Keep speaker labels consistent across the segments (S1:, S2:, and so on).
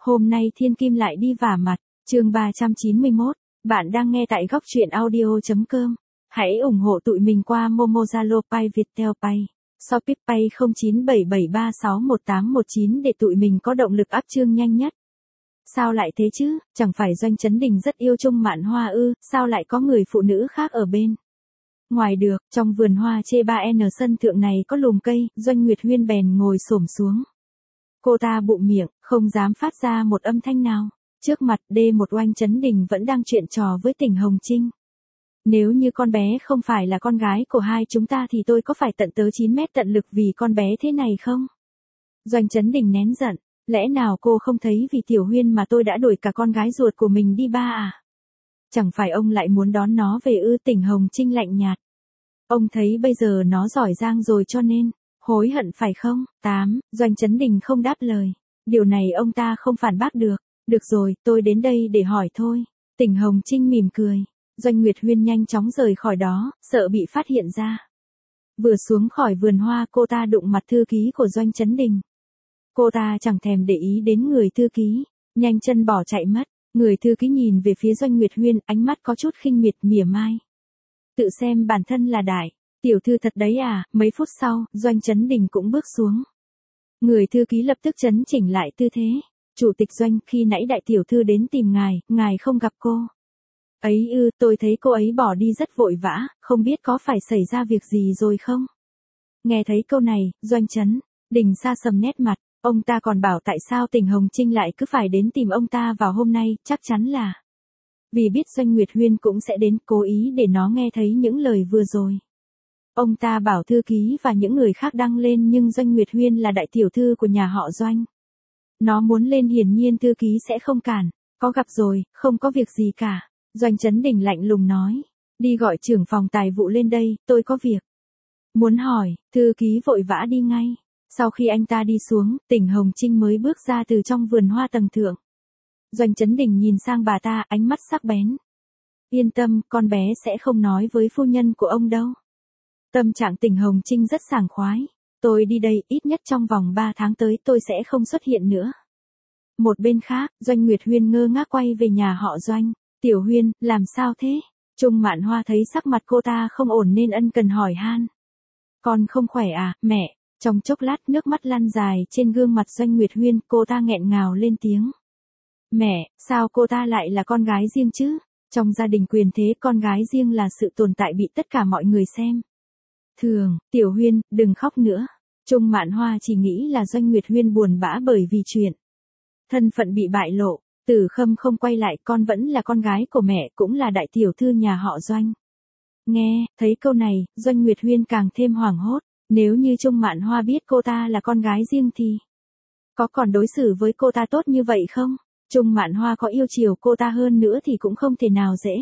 S1: Hôm nay Thiên Kim lại đi vả mặt, chương 391, bạn đang nghe tại góc truyện audio.com. Hãy ủng hộ tụi mình qua Momo, Zalo, Pay, Viettel Pay, Shopee Pay 0977361819 để tụi mình có động lực up chương nhanh nhất. Sao lại thế chứ, chẳng phải Doanh Chấn Đình rất yêu Trung Mạn Hoa ư, sao lại có người phụ nữ khác ở bên? Ngoài được, trong vườn hoa chê 3N sân thượng này có lùm cây, Doanh Nguyệt Huyên bèn ngồi xổm xuống. Cô ta bụm miệng, không dám phát ra một âm thanh nào. Trước mặt D1 Oanh Chấn Đình vẫn đang chuyện trò với Tỉnh Hồng Trinh. Nếu như con bé không phải là con gái của hai chúng ta thì tôi có phải tận tới 9 mét tận lực vì con bé thế này không? Doanh Chấn Đình nén giận, lẽ nào cô không thấy vì Tiểu Huyên mà tôi đã đuổi cả con gái ruột của mình đi ba à? Chẳng phải ông lại muốn đón nó về ư? Tỉnh Hồng Trinh lạnh nhạt. Ông thấy bây giờ nó giỏi giang rồi cho nên hối hận phải không? 8. Doanh Chấn Đình không đáp lời. Điều này ông ta không phản bác được. Được rồi, tôi đến đây để hỏi thôi. Tỉnh Hồng Trinh mỉm cười. Doanh Nguyệt Huyên nhanh chóng rời khỏi đó, sợ bị phát hiện ra. Vừa xuống khỏi vườn hoa cô ta đụng mặt thư ký của Doanh Chấn Đình. Cô ta chẳng thèm để ý đến người thư ký, nhanh chân bỏ chạy mất. Người thư ký nhìn về phía Doanh Nguyệt Huyên, ánh mắt có chút khinh miệt mỉa mai. Tự xem bản thân là đại tiểu thư thật đấy à? Mấy phút sau, Doanh Chấn Đình cũng bước xuống. Người thư ký lập tức chấn chỉnh lại tư thế. Chủ tịch Doanh, khi nãy đại tiểu thư đến tìm ngài không gặp cô. Ấy ư, tôi thấy cô ấy bỏ đi rất vội vã, không biết có phải xảy ra việc gì rồi không? Nghe thấy câu này, Doanh Chấn Đình sa sầm nét mặt, ông ta còn bảo tại sao Tỉnh Hồng Trinh lại cứ phải đến tìm ông ta vào hôm nay, chắc chắn là vì biết Doanh Nguyệt Huyên cũng sẽ đến, cố ý để nó nghe thấy những lời vừa rồi. Ông ta bảo thư ký và những người khác đăng lên nhưng Doanh Nguyệt Huyên là đại tiểu thư của nhà họ Doanh. Nó muốn lên hiển nhiên thư ký sẽ không cản, có gặp rồi, không có việc gì cả. Doanh Chấn Đình lạnh lùng nói, đi gọi trưởng phòng tài vụ lên đây, tôi có việc muốn hỏi. Thư ký vội vã đi ngay. Sau khi anh ta đi xuống, Tỉnh Hồng Trinh mới bước ra từ trong vườn hoa tầng thượng. Doanh Chấn Đình nhìn sang bà ta, ánh mắt sắc bén. Yên tâm, con bé sẽ không nói với phu nhân của ông đâu. Tâm trạng Tỉnh Hồng Trinh rất sảng khoái. Tôi đi đây, ít nhất trong vòng 3 tháng tới tôi sẽ không xuất hiện nữa. Một bên khác, Doanh Nguyệt Huyên ngơ ngác quay về nhà họ Doanh. Tiểu Huyên, làm sao thế? Trung Mạn Hoa thấy sắc mặt cô ta không ổn nên ân cần hỏi han. Con không khỏe à, mẹ? Trong chốc lát nước mắt lăn dài trên gương mặt Doanh Nguyệt Huyên, cô ta nghẹn ngào lên tiếng. Mẹ, sao cô ta lại là con gái riêng chứ? Trong gia đình quyền thế con gái riêng là sự tồn tại bị tất cả mọi người xem thường. Tiểu Huyên, đừng khóc nữa. Trung Mạn Hoa chỉ nghĩ là Doanh Nguyệt Huyên buồn bã bởi vì chuyện thân phận bị bại lộ. Tử Khâm không quay lại, con vẫn là con gái của mẹ, cũng là đại tiểu thư nhà họ Doanh. Nghe, thấy câu này, Doanh Nguyệt Huyên càng thêm hoảng hốt. Nếu như Trung Mạn Hoa biết cô ta là con gái riêng thì có còn đối xử với cô ta tốt như vậy không? Trung Mạn Hoa có yêu chiều cô ta hơn nữa thì cũng không thể nào dễ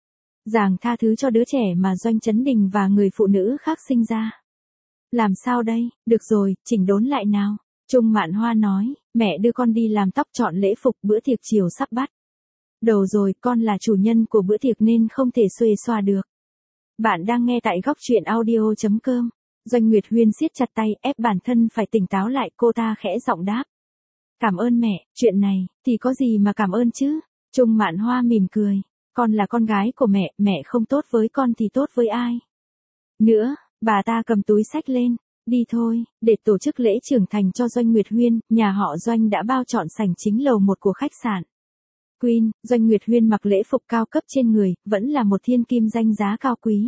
S1: dàng tha thứ cho đứa trẻ mà Doanh Chấn Đình và người phụ nữ khác sinh ra. Làm sao đây? Được rồi, chỉnh đốn lại nào. Trung Mạn Hoa nói, mẹ đưa con đi làm tóc chọn lễ phục, bữa tiệc chiều sắp bắt đầu rồi, con là chủ nhân của bữa tiệc nên không thể xuề xoa được. Bạn đang nghe tại góc truyện audio.com. Doanh Nguyệt Huyên siết chặt tay, ép bản thân phải tỉnh táo lại, cô ta khẽ giọng đáp. Cảm ơn mẹ, chuyện này thì có gì mà cảm ơn chứ? Trung Mạn Hoa mỉm cười, con là con gái của mẹ không tốt với con thì tốt với ai? Nữa, bà ta cầm túi xách lên, đi thôi, để tổ chức lễ trưởng thành cho Doanh Nguyệt Huyên, nhà họ Doanh đã bao trọn sảnh chính lầu 1 của khách sạn Queen. Doanh Nguyệt Huyên mặc lễ phục cao cấp trên người, vẫn là một thiên kim danh giá cao quý.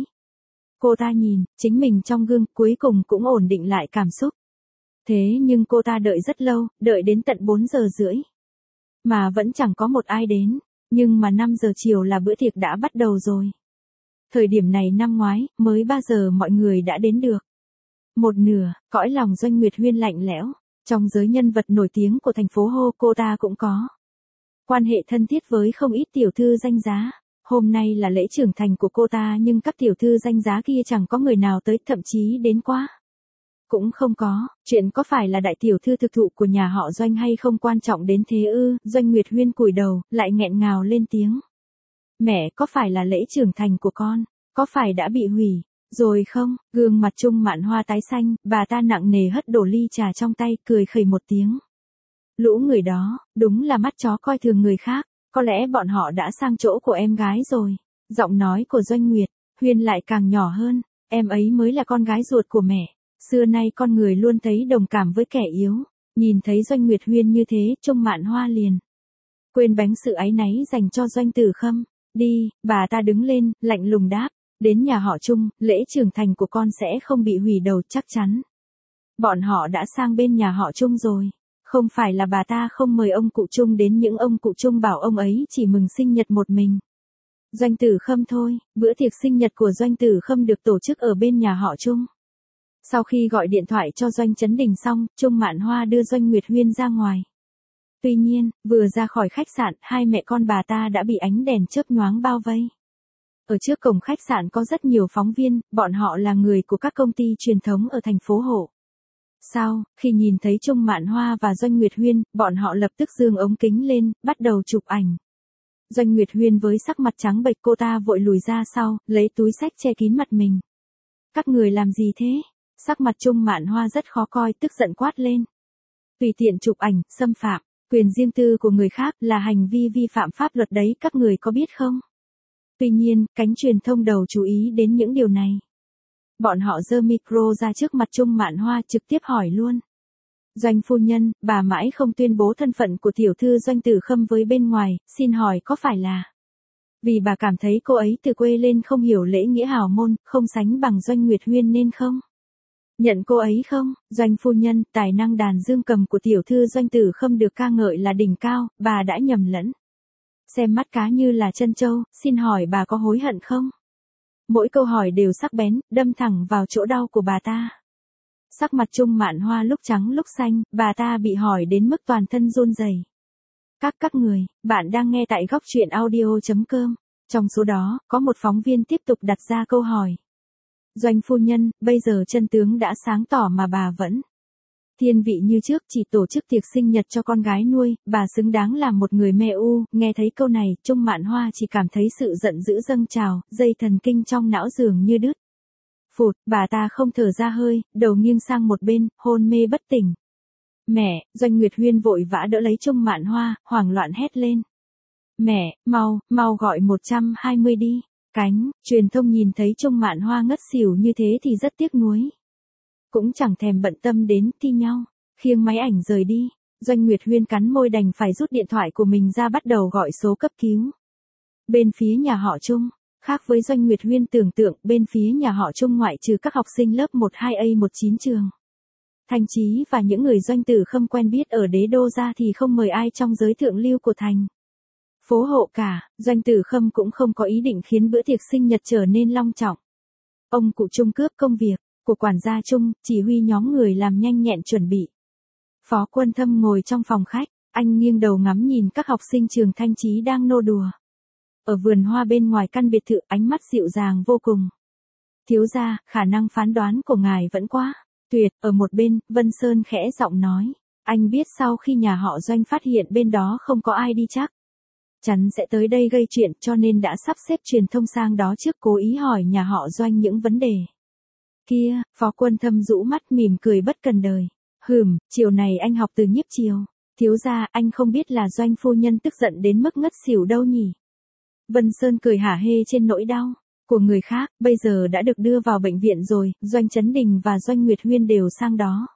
S1: Cô ta nhìn chính mình trong gương, cuối cùng cũng ổn định lại cảm xúc. Thế nhưng cô ta đợi rất lâu, đợi đến tận 4 giờ rưỡi. Mà vẫn chẳng có một ai đến, nhưng mà 5 giờ chiều là bữa tiệc đã bắt đầu rồi. Thời điểm này năm ngoái, mới 3 giờ mọi người đã đến được. Một nửa, cõi lòng Doanh Nguyệt Huyên lạnh lẽo. Trong giới nhân vật nổi tiếng của thành phố Hô, cô ta cũng có quan hệ thân thiết với không ít tiểu thư danh giá. Hôm nay là lễ trưởng thành của cô ta nhưng các tiểu thư danh giá kia chẳng có người nào tới, thậm chí đến quá cũng không có. Chuyện có phải là đại tiểu thư thực thụ của nhà họ Doanh hay không quan trọng đến thế ư? Doanh Nguyệt Huyên cúi đầu, lại nghẹn ngào lên tiếng. Mẹ, có phải là lễ trưởng thành của con có phải đã bị hủy rồi không? Gương mặt Trung Mạn Hoa tái xanh, bà ta nặng nề hất đổ ly trà trong tay, cười khẩy một tiếng. Lũ người đó, đúng là mắt chó coi thường người khác, có lẽ bọn họ đã sang chỗ của em gái rồi. Giọng nói của Doanh Nguyệt Huyên lại càng nhỏ hơn, em ấy mới là con gái ruột của mẹ. Xưa nay con người luôn thấy đồng cảm với kẻ yếu. Nhìn thấy Doanh Nguyệt Huyên như thế, Trung Mạn Hoa liền quên bánh sự áy náy dành cho Doanh Tử Khâm. Đi, bà ta đứng lên, lạnh lùng đáp. Đến nhà họ Trung, lễ trưởng thành của con sẽ không bị hủy đầu chắc chắn. Bọn họ đã sang bên nhà họ Trung rồi. Không phải là bà ta không mời ông cụ Trung đến, những ông cụ Trung bảo ông ấy chỉ mừng sinh nhật một mình Doanh Tử Khâm thôi. Bữa tiệc sinh nhật của Doanh Tử Khâm được tổ chức ở bên nhà họ Trung. Sau khi gọi điện thoại cho Doanh Chấn Đình xong, Trung Mạn Hoa đưa Doanh Nguyệt Huyên ra ngoài. Tuy nhiên, vừa ra khỏi khách sạn, hai mẹ con bà ta đã bị ánh đèn chớp nhoáng bao vây. Ở trước cổng khách sạn có rất nhiều phóng viên, bọn họ là người của các công ty truyền thống ở thành phố Hộ. Sau, khi nhìn thấy Trung Mạn Hoa và Doanh Nguyệt Huyên, bọn họ lập tức giương ống kính lên, bắt đầu chụp ảnh. Doanh Nguyệt Huyên với sắc mặt trắng bệch, cô ta vội lùi ra sau, lấy túi xách che kín mặt mình. Các người làm gì thế? Sắc mặt Trung Mạn Hoa rất khó coi, tức giận quát lên. Tùy tiện chụp ảnh, xâm phạm quyền riêng tư của người khác là hành vi vi phạm pháp luật đấy, các người có biết không? Tuy nhiên, cánh truyền thông đầu chú ý đến những điều này. Bọn họ giơ micro ra trước mặt Trung Mạn Hoa trực tiếp hỏi luôn. Doanh phu nhân, bà mãi không tuyên bố thân phận của tiểu thư Doanh Tử Khâm với bên ngoài, xin hỏi có phải là vì bà cảm thấy cô ấy từ quê lên không hiểu lễ nghĩa hào môn, không sánh bằng Doanh Nguyệt Huyên nên không nhận cô ấy không? Doanh phu nhân, tài năng đàn dương cầm của tiểu thư Doanh Tử Khâm được ca ngợi là đỉnh cao, bà đã nhầm lẫn. Xem mắt cá như là chân trâu, xin hỏi bà có hối hận không? Mỗi câu hỏi đều sắc bén, đâm thẳng vào chỗ đau của bà ta. Sắc mặt Trung Mạn Hoa lúc trắng lúc xanh, bà ta bị hỏi đến mức toàn thân run rẩy. Các người, bạn đang nghe tại góc truyện audio.com. Trong số đó, có một phóng viên tiếp tục đặt ra câu hỏi. Doanh phu nhân, bây giờ chân tướng đã sáng tỏ mà bà vẫn thiên vị như trước, chỉ tổ chức tiệc sinh nhật cho con gái nuôi, bà xứng đáng làm một người mẹ u. Nghe thấy câu này, Trung Mạn Hoa chỉ cảm thấy sự giận dữ dâng trào, dây thần kinh trong não dường như đứt. Phụt, bà ta không thở ra hơi, đầu nghiêng sang một bên, hôn mê bất tỉnh. Mẹ, Doanh Nguyệt Huyên vội vã đỡ lấy Trung Mạn Hoa, hoảng loạn hét lên. Mẹ, mau gọi 120 đi. Cánh truyền thông nhìn thấy Trung Mạn Hoa ngất xỉu như thế thì rất tiếc nuối. Cũng chẳng thèm bận tâm đến, thi nhau khiêng máy ảnh rời đi. Doanh Nguyệt Huyên cắn môi đành phải rút điện thoại của mình ra bắt đầu gọi số cấp cứu. Bên phía nhà họ Trung, khác với Doanh Nguyệt Huyên tưởng tượng, bên phía nhà họ Trung ngoại trừ các học sinh lớp 12A19 trường Thanh Chí và những người Doanh Tử Khâm quen biết ở đế đô ra thì không mời ai trong giới thượng lưu của thành phố Hộ cả. Doanh Tử Khâm cũng không có ý định khiến bữa tiệc sinh nhật trở nên long trọng. Ông cụ Trung cướp công việc của quản gia Trung, chỉ huy nhóm người làm nhanh nhẹn chuẩn bị. Phó Quân Thâm ngồi trong phòng khách, anh nghiêng đầu ngắm nhìn các học sinh trường Thanh Chí đang nô đùa. Ở vườn hoa bên ngoài căn biệt thự, ánh mắt dịu dàng vô cùng. Thiếu gia, khả năng phán đoán của ngài vẫn quá tuyệt. Ở một bên, Vân Sơn khẽ giọng nói. Anh biết sau khi nhà họ Doanh phát hiện bên đó không có ai đi chắc chắn sẽ tới đây gây chuyện, cho nên đã sắp xếp truyền thông sang đó trước, cố ý hỏi nhà họ Doanh những vấn đề kia. Phó Quân Thâm rũ mắt mỉm cười bất cần đời. Chiều này anh học từ Nhiếp Chiều. Thiếu gia, anh không biết là Doanh phu nhân tức giận đến mức ngất xỉu đâu nhỉ? Vân Sơn cười hả hê trên nỗi đau của người khác, bây giờ đã được đưa vào bệnh viện rồi, Doanh Chấn Đình và Doanh Nguyệt Huyên đều sang đó.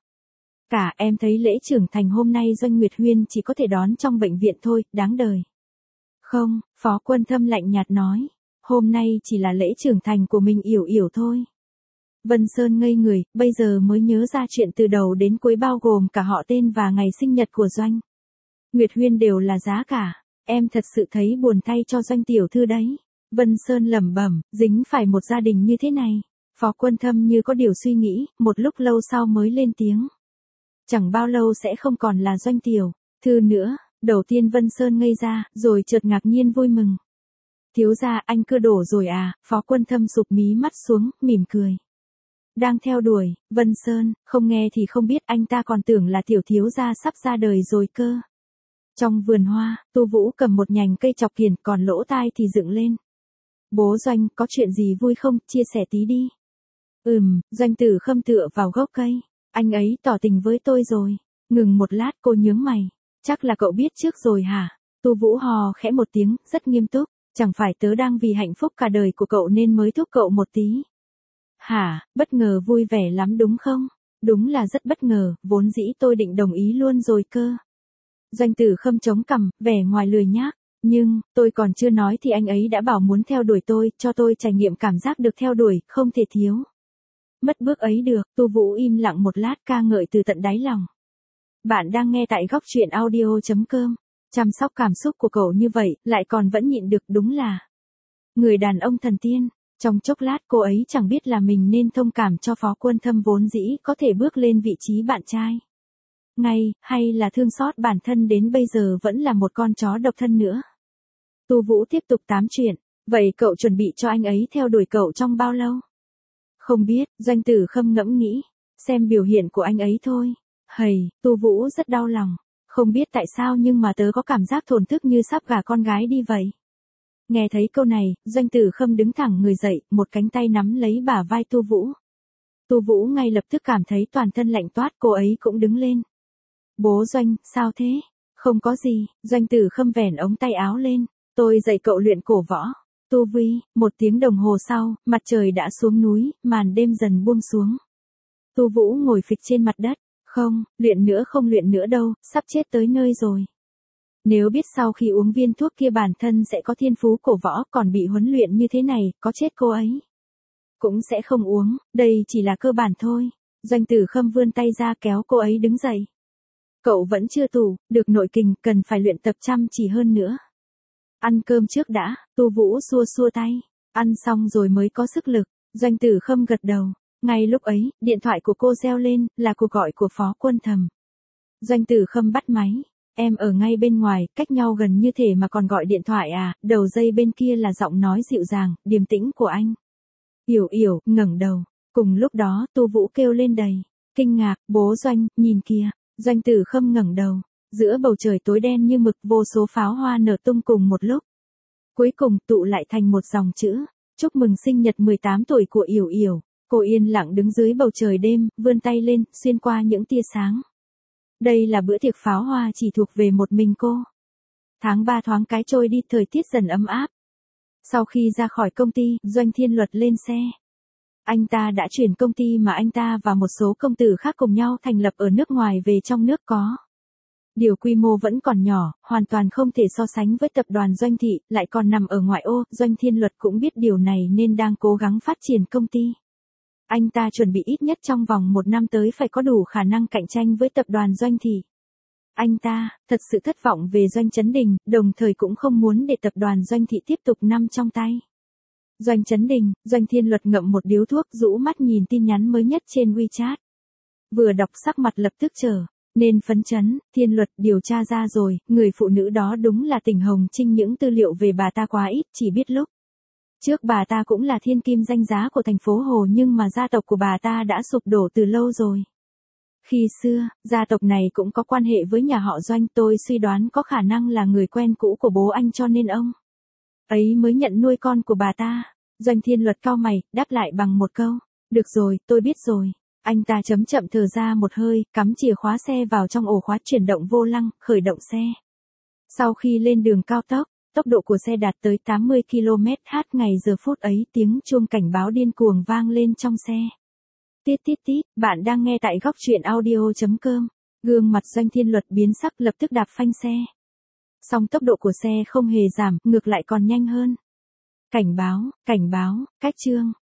S1: Cả em thấy lễ trưởng thành hôm nay Doanh Nguyệt Huyên chỉ có thể đón trong bệnh viện thôi, đáng đời. Không, Phó Quân Thâm lạnh nhạt nói, hôm nay chỉ là lễ trưởng thành của mình Yểu Yểu thôi. Vân Sơn ngây người, bây giờ mới nhớ ra chuyện từ đầu đến cuối bao gồm cả họ tên và ngày sinh nhật của Doanh Nguyệt Huyên đều là giá cả. Em thật sự thấy buồn thay cho Doanh tiểu thư đấy. Vân Sơn lẩm bẩm, dính phải một gia đình như thế này. Phó Quân Thâm như có điều suy nghĩ, một lúc lâu sau mới lên tiếng. Chẳng bao lâu sẽ không còn là Doanh tiểu thư nữa. Đầu tiên Vân Sơn ngây ra, rồi chợt ngạc nhiên vui mừng. Thiếu gia, anh cưa đổ rồi à? Phó Quân Thâm sụp mí mắt xuống, mỉm cười. Đang theo đuổi, Vân Sơn, không nghe thì không biết, anh ta còn tưởng là tiểu thiếu gia sắp ra đời rồi cơ. Trong vườn hoa, Tu Vũ cầm một nhành cây chọc kiển, còn lỗ tai thì dựng lên. Bố Doanh, có chuyện gì vui không, chia sẻ tí đi. Doanh Tử Khâm tựa vào gốc cây. Anh ấy tỏ tình với tôi rồi. Ngừng một lát cô nhướng mày. Chắc là cậu biết trước rồi hả? Tu Vũ hò khẽ một tiếng, rất nghiêm túc. Chẳng phải tớ đang vì hạnh phúc cả đời của cậu nên mới thúc cậu một tí. Hả, bất ngờ vui vẻ lắm đúng không? Đúng là rất bất ngờ, vốn dĩ tôi định đồng ý luôn rồi cơ. Doanh Tử Khâm chống cằm, vẻ ngoài lười nhác. Nhưng, tôi còn chưa nói thì anh ấy đã bảo muốn theo đuổi tôi, cho tôi trải nghiệm cảm giác được theo đuổi, không thể thiếu. Mất bước ấy được, Tu Vũ im lặng một lát ca ngợi từ tận đáy lòng. Bạn đang nghe tại góc truyện audio.com. Chăm sóc cảm xúc của cậu như vậy, lại còn vẫn nhịn được đúng là người đàn ông thần tiên. Trong chốc lát cô ấy chẳng biết là mình nên thông cảm cho Phó Quân Thâm vốn dĩ có thể bước lên vị trí bạn trai. Ngay, hay là thương xót bản thân đến bây giờ vẫn là một con chó độc thân nữa. Tu Vũ tiếp tục tám chuyện, vậy cậu chuẩn bị cho anh ấy theo đuổi cậu trong bao lâu? Không biết, Doanh Tử Khâm ngẫm nghĩ, xem biểu hiện của anh ấy thôi. Hầy, Tu Vũ rất đau lòng, không biết tại sao nhưng mà tớ có cảm giác thổn thức như sắp gả con gái đi vậy. Nghe thấy câu này, Doanh Tử Khâm đứng thẳng người dậy, một cánh tay nắm lấy bả vai Tu Vũ. Tu Vũ ngay lập tức cảm thấy toàn thân lạnh toát, cô ấy cũng đứng lên. Bố Doanh, sao thế? Không có gì, Doanh Tử Khâm vẻn ống tay áo lên, tôi dạy cậu luyện cổ võ. Tu Vi, 1 tiếng đồng hồ sau, mặt trời đã xuống núi, màn đêm dần buông xuống. Tu Vũ ngồi phịch trên mặt đất, không, không luyện nữa đâu, sắp chết tới nơi rồi. Nếu biết sau khi uống viên thuốc kia bản thân sẽ có thiên phú cổ võ còn bị huấn luyện như thế này, có chết cô ấy. Cũng sẽ không uống, đây chỉ là cơ bản thôi. Doanh Tử Khâm vươn tay ra kéo cô ấy đứng dậy. Cậu vẫn chưa tủ, được nội kình, cần phải luyện tập chăm chỉ hơn nữa. Ăn cơm trước đã, Tu Vũ xua xua tay. Ăn xong rồi mới có sức lực. Doanh Tử Khâm gật đầu. Ngay lúc ấy, điện thoại của cô reo lên, là cuộc gọi của Phó Quân Thầm. Doanh Tử Khâm bắt máy. Em ở ngay bên ngoài, cách nhau gần như thể mà còn gọi điện thoại à? Đầu dây bên kia là giọng nói dịu dàng, điềm tĩnh của anh. Yểu Yểu, ngẩng đầu. Cùng lúc đó, Tu Vũ kêu lên đầy kinh ngạc, bố Doanh, nhìn kìa. Doanh Tử Khâm ngẩng đầu. Giữa bầu trời tối đen như mực, vô số pháo hoa nở tung cùng một lúc. Cuối cùng tụ lại thành một dòng chữ. Chúc mừng sinh nhật 18 tuổi của Yểu Yểu. Cô yên lặng đứng dưới bầu trời đêm, vươn tay lên, xuyên qua những tia sáng. Đây là bữa tiệc pháo hoa chỉ thuộc về một mình cô. Tháng 3 thoáng cái trôi đi, thời tiết dần ấm áp. Sau khi ra khỏi công ty, Doanh Thiên Luật lên xe. Anh ta đã chuyển công ty mà anh ta và một số công tử khác cùng nhau thành lập ở nước ngoài về trong nước có. Điều quy mô vẫn còn nhỏ, hoàn toàn không thể so sánh với tập đoàn Doanh Thị, lại còn nằm ở ngoại ô. Doanh Thiên Luật cũng biết điều này nên đang cố gắng phát triển công ty. Anh ta chuẩn bị ít nhất trong vòng 1 năm tới phải có đủ khả năng cạnh tranh với tập đoàn Doanh Thị. Anh ta, thật sự thất vọng về Doanh Chấn Đình, đồng thời cũng không muốn để tập đoàn Doanh Thị tiếp tục nằm trong tay. Doanh Chấn Đình, Doanh Thiên Luật ngậm một điếu thuốc, rũ mắt nhìn tin nhắn mới nhất trên WeChat. Vừa đọc sắc mặt lập tức trở nên phấn chấn. Thiên Luật, điều tra ra rồi, người phụ nữ đó đúng là Tỉnh Hồng Trinh, những tư liệu về bà ta quá ít, chỉ biết lúc trước bà ta cũng là thiên kim danh giá của thành phố Hồ, nhưng mà gia tộc của bà ta đã sụp đổ từ lâu rồi. Khi xưa, gia tộc này cũng có quan hệ với nhà họ Doanh, tôi suy đoán có khả năng là người quen cũ của bố anh cho nên ông ấy mới nhận nuôi con của bà ta. Doanh Thiên Luật cau mày, đáp lại bằng một câu. Được rồi, tôi biết rồi. Anh ta chậm thở ra một hơi, cắm chìa khóa xe vào trong ổ khóa, chuyển động vô lăng, khởi động xe. Sau khi lên đường cao tốc, tốc độ của xe đạt tới 80 km/h ngày. Giờ phút ấy tiếng chuông cảnh báo điên cuồng vang lên trong xe. Tít tít tít, bạn đang nghe tại góc truyện audio.com. Gương mặt Doanh Thiên Luật biến sắc, lập tức đạp phanh xe. Song tốc độ của xe không hề giảm, ngược lại còn nhanh hơn. Cảnh báo, cách chương.